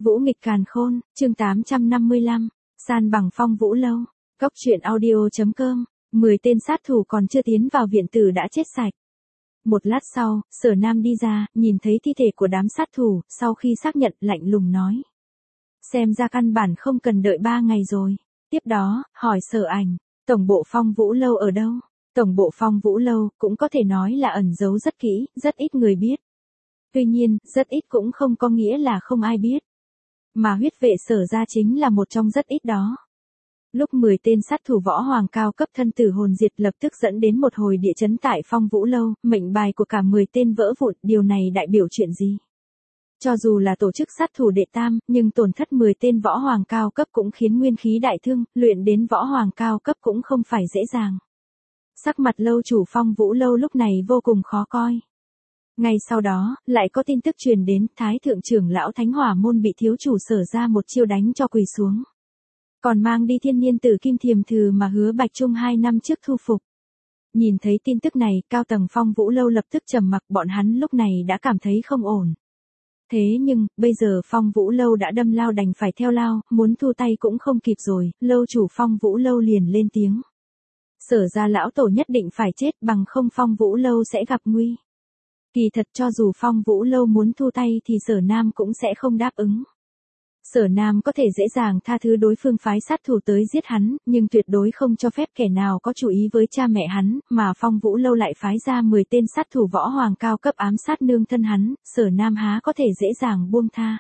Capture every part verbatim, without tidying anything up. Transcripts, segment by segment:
Vũ nghịch càn khôn, chương tám trăm năm mươi lăm, san bằng Phong Vũ Lâu. Góc truyện audio chấm com, mười tên sát thủ còn chưa tiến vào viện tử đã chết sạch. Một lát sau, Sở Nam đi ra, nhìn thấy thi thể của đám sát thủ, sau khi xác nhận lạnh lùng nói. Xem ra căn bản không cần đợi ba ngày rồi. Tiếp đó, hỏi Sở Ảnh, tổng bộ Phong Vũ Lâu ở đâu? Tổng bộ Phong Vũ Lâu cũng có thể nói là ẩn giấu rất kỹ, rất ít người biết. Tuy nhiên, rất ít cũng không có nghĩa là không ai biết. Mà huyết vệ Sở ra chính là một trong rất ít đó. Lúc mười tên sát thủ võ hoàng cao cấp thân tử hồn diệt lập tức dẫn đến một hồi địa chấn tại Phong Vũ Lâu, mệnh bài của cả mười tên vỡ vụn, điều này đại biểu chuyện gì? Cho dù là tổ chức sát thủ đệ tam, nhưng tổn thất mười tên võ hoàng cao cấp cũng khiến nguyên khí đại thương, luyện đến võ hoàng cao cấp cũng không phải dễ dàng. Sắc mặt lâu chủ Phong Vũ Lâu lúc này vô cùng khó coi. Ngay sau đó, lại có tin tức truyền đến, Thái thượng trưởng lão Thánh Hỏa môn bị thiếu chủ Sở ra một chiêu đánh cho quỳ xuống. Còn mang đi thiên niên tử kim thiềm thừ mà hứa Bạch Trung hai năm trước thu phục. Nhìn thấy tin tức này, cao tầng Phong Vũ Lâu lập tức trầm mặc, bọn hắn lúc này đã cảm thấy không ổn. Thế nhưng, bây giờ Phong Vũ Lâu đã đâm lao đành phải theo lao, muốn thu tay cũng không kịp rồi, lâu chủ Phong Vũ Lâu liền lên tiếng. Sở ra lão tổ nhất định phải chết, bằng không Phong Vũ Lâu sẽ gặp nguy. Kỳ thật cho dù Phong Vũ Lâu muốn thu tay thì Sở Nam cũng sẽ không đáp ứng. Sở Nam có thể dễ dàng tha thứ đối phương phái sát thủ tới giết hắn, nhưng tuyệt đối không cho phép kẻ nào có chủ ý với cha mẹ hắn, mà Phong Vũ Lâu lại phái ra mười tên sát thủ võ hoàng cao cấp ám sát nương thân hắn, Sở Nam há có thể dễ dàng buông tha.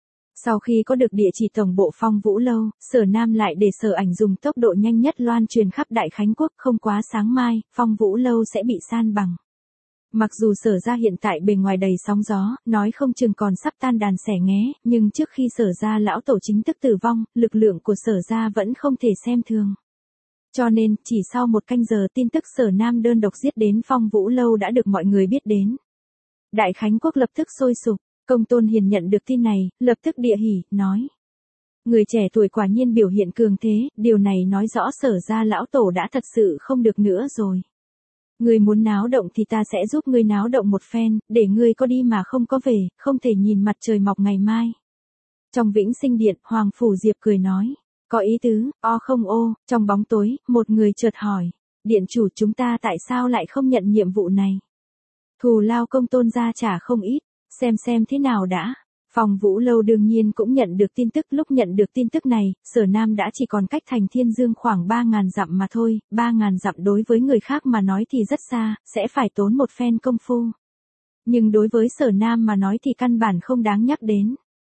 Sau khi có được địa chỉ tổng bộ Phong Vũ Lâu, Sở Nam lại để Sở Ảnh dùng tốc độ nhanh nhất loan truyền khắp Đại Khánh Quốc, không quá sáng mai, Phong Vũ Lâu sẽ bị san bằng. Mặc dù Sở ra hiện tại bề ngoài đầy sóng gió, nói không chừng còn sắp tan đàn xẻ nghé, nhưng trước khi Sở ra lão tổ chính thức tử vong, lực lượng của Sở ra vẫn không thể xem thường. Cho nên, chỉ sau một canh giờ tin tức Sở Nam đơn độc giết đến Phong Vũ Lâu đã được mọi người biết đến. Đại Khánh Quốc lập tức sôi sục, Công Tôn Hiền nhận được tin này, lập tức địa hỉ, nói. Người trẻ tuổi quả nhiên biểu hiện cường thế, điều này nói rõ Sở ra lão tổ đã thật sự không được nữa rồi. Ngươi muốn náo động thì ta sẽ giúp ngươi náo động một phen, để ngươi có đi mà không có về, không thể nhìn mặt trời mọc ngày mai. Trong Vĩnh Sinh Điện, Hoàng Phủ Diệp cười nói, có ý tứ, o không ô, trong bóng tối, một người chợt hỏi, điện chủ chúng ta tại sao lại không nhận nhiệm vụ này? Thù lao Công Tôn gia trả không ít, xem xem thế nào đã. Phong Vũ Lâu đương nhiên cũng nhận được tin tức, lúc nhận được tin tức này, Sở Nam đã chỉ còn cách thành Thiên Dương khoảng ba ngàn dặm mà thôi, ba ngàn dặm đối với người khác mà nói thì rất xa, sẽ phải tốn một phen công phu. Nhưng đối với Sở Nam mà nói thì căn bản không đáng nhắc đến.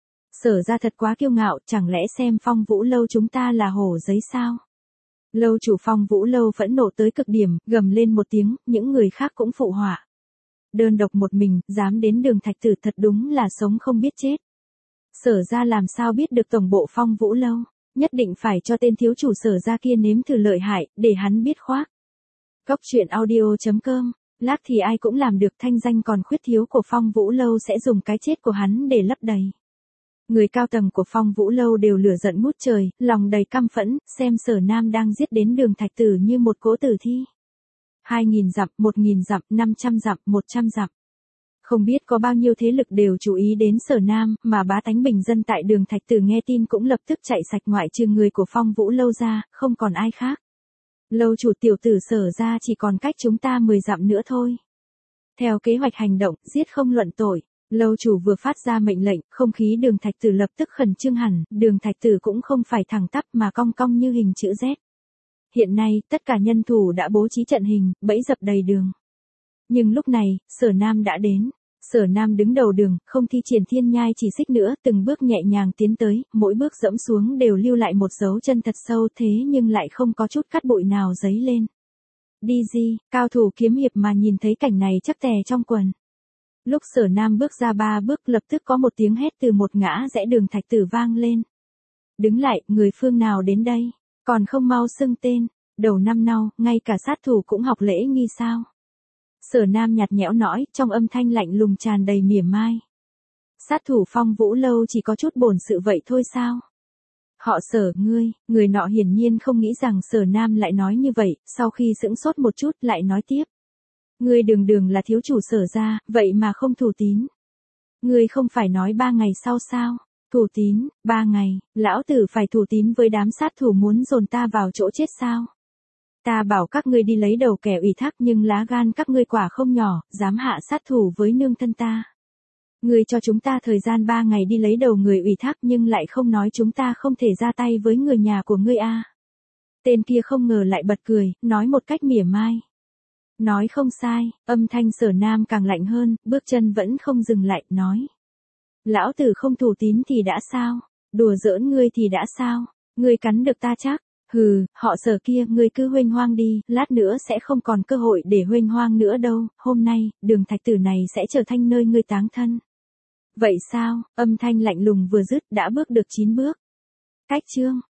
Sở ra thật quá kiêu ngạo, chẳng lẽ xem Phong Vũ Lâu chúng ta là hổ giấy sao? Lâu chủ Phong Vũ Lâu phẫn nộ tới cực điểm, gầm lên một tiếng, những người khác cũng phụ họa. Đơn độc một mình, dám đến Đường Thạch Tử thật đúng là sống không biết chết. Sở ra làm sao biết được tổng bộ Phong Vũ Lâu, nhất định phải cho tên thiếu chủ Sở ra kia nếm thử lợi hại, để hắn biết khoác. Góc truyện audio chấm com, lát thì ai cũng làm được, thanh danh còn khuyết thiếu của Phong Vũ Lâu sẽ dùng cái chết của hắn để lấp đầy. Người cao tầng của Phong Vũ Lâu đều lửa giận ngút trời, lòng đầy căm phẫn, xem Sở Nam đang giết đến Đường Thạch Tử như một cỗ tử thi. Hai nghìn dặm, một nghìn dặm, năm trăm dặm, một trăm dặm. Không biết có bao nhiêu thế lực đều chú ý đến Sở Nam, mà bá tánh bình dân tại Đường Thạch Tử nghe tin cũng lập tức chạy sạch, ngoại trừ người của Phong Vũ Lâu ra, không còn ai khác. Lâu chủ tiểu tử Sở ra chỉ còn cách chúng ta mười dặm nữa thôi. Theo kế hoạch hành động, giết không luận tội, lâu chủ vừa phát ra mệnh lệnh, không khí Đường Thạch Tử lập tức khẩn trương hẳn, Đường Thạch Tử cũng không phải thẳng tắp mà cong cong như hình chữ Z. Hiện nay, tất cả nhân thủ đã bố trí trận hình, bẫy dập đầy đường. Nhưng lúc này, Sở Nam đã đến. Sở Nam đứng đầu đường, không thi triển thiên nhai chỉ xích nữa, từng bước nhẹ nhàng tiến tới, mỗi bước dẫm xuống đều lưu lại một dấu chân thật sâu, thế nhưng lại không có chút cát bụi nào dấy lên. Đi gì, cao thủ kiếm hiệp mà nhìn thấy cảnh này chắc tè trong quần. Lúc Sở Nam bước ra ba bước lập tức có một tiếng hét từ một ngã rẽ Đường Thạch Tử vang lên. Đứng lại, người phương nào đến đây? Còn không mau xưng tên, đầu năm nau, ngay cả sát thủ cũng học lễ nghi sao? Sở Nam nhạt nhẽo nói, trong âm thanh lạnh lùng tràn đầy mỉa mai. Sát thủ Phong Vũ Lâu chỉ có chút bổn sự vậy thôi sao? Họ Sở, ngươi, người nọ hiển nhiên không nghĩ rằng Sở Nam lại nói như vậy, sau khi sững sốt một chút lại nói tiếp. Ngươi đường đường là thiếu chủ Sở ra, vậy mà không thủ tín. Ngươi không phải nói ba ngày sau sao? Thủ tín, ba ngày, lão tử phải thủ tín với đám sát thủ muốn dồn ta vào chỗ chết sao? Ta bảo các ngươi đi lấy đầu kẻ ủy thác nhưng lá gan các ngươi quả không nhỏ, dám hạ sát thủ với nương thân ta. Ngươi cho chúng ta thời gian ba ngày đi lấy đầu người ủy thác nhưng lại không nói chúng ta không thể ra tay với người nhà của ngươi a. Tên kia không ngờ lại bật cười, nói một cách mỉa mai. Nói không sai, âm thanh Sở Nam càng lạnh hơn, bước chân vẫn không dừng lại, nói. Lão tử không thủ tín thì đã sao? Đùa giỡn ngươi thì đã sao? Ngươi cắn được ta chắc? Hừ, họ Sở kia, ngươi cứ huênh hoang đi, lát nữa sẽ không còn cơ hội để huênh hoang nữa đâu, hôm nay, đường thạch tử này sẽ trở thành nơi ngươi táng thân. Vậy sao? Âm thanh lạnh lùng vừa dứt đã bước được chín bước. Cách chương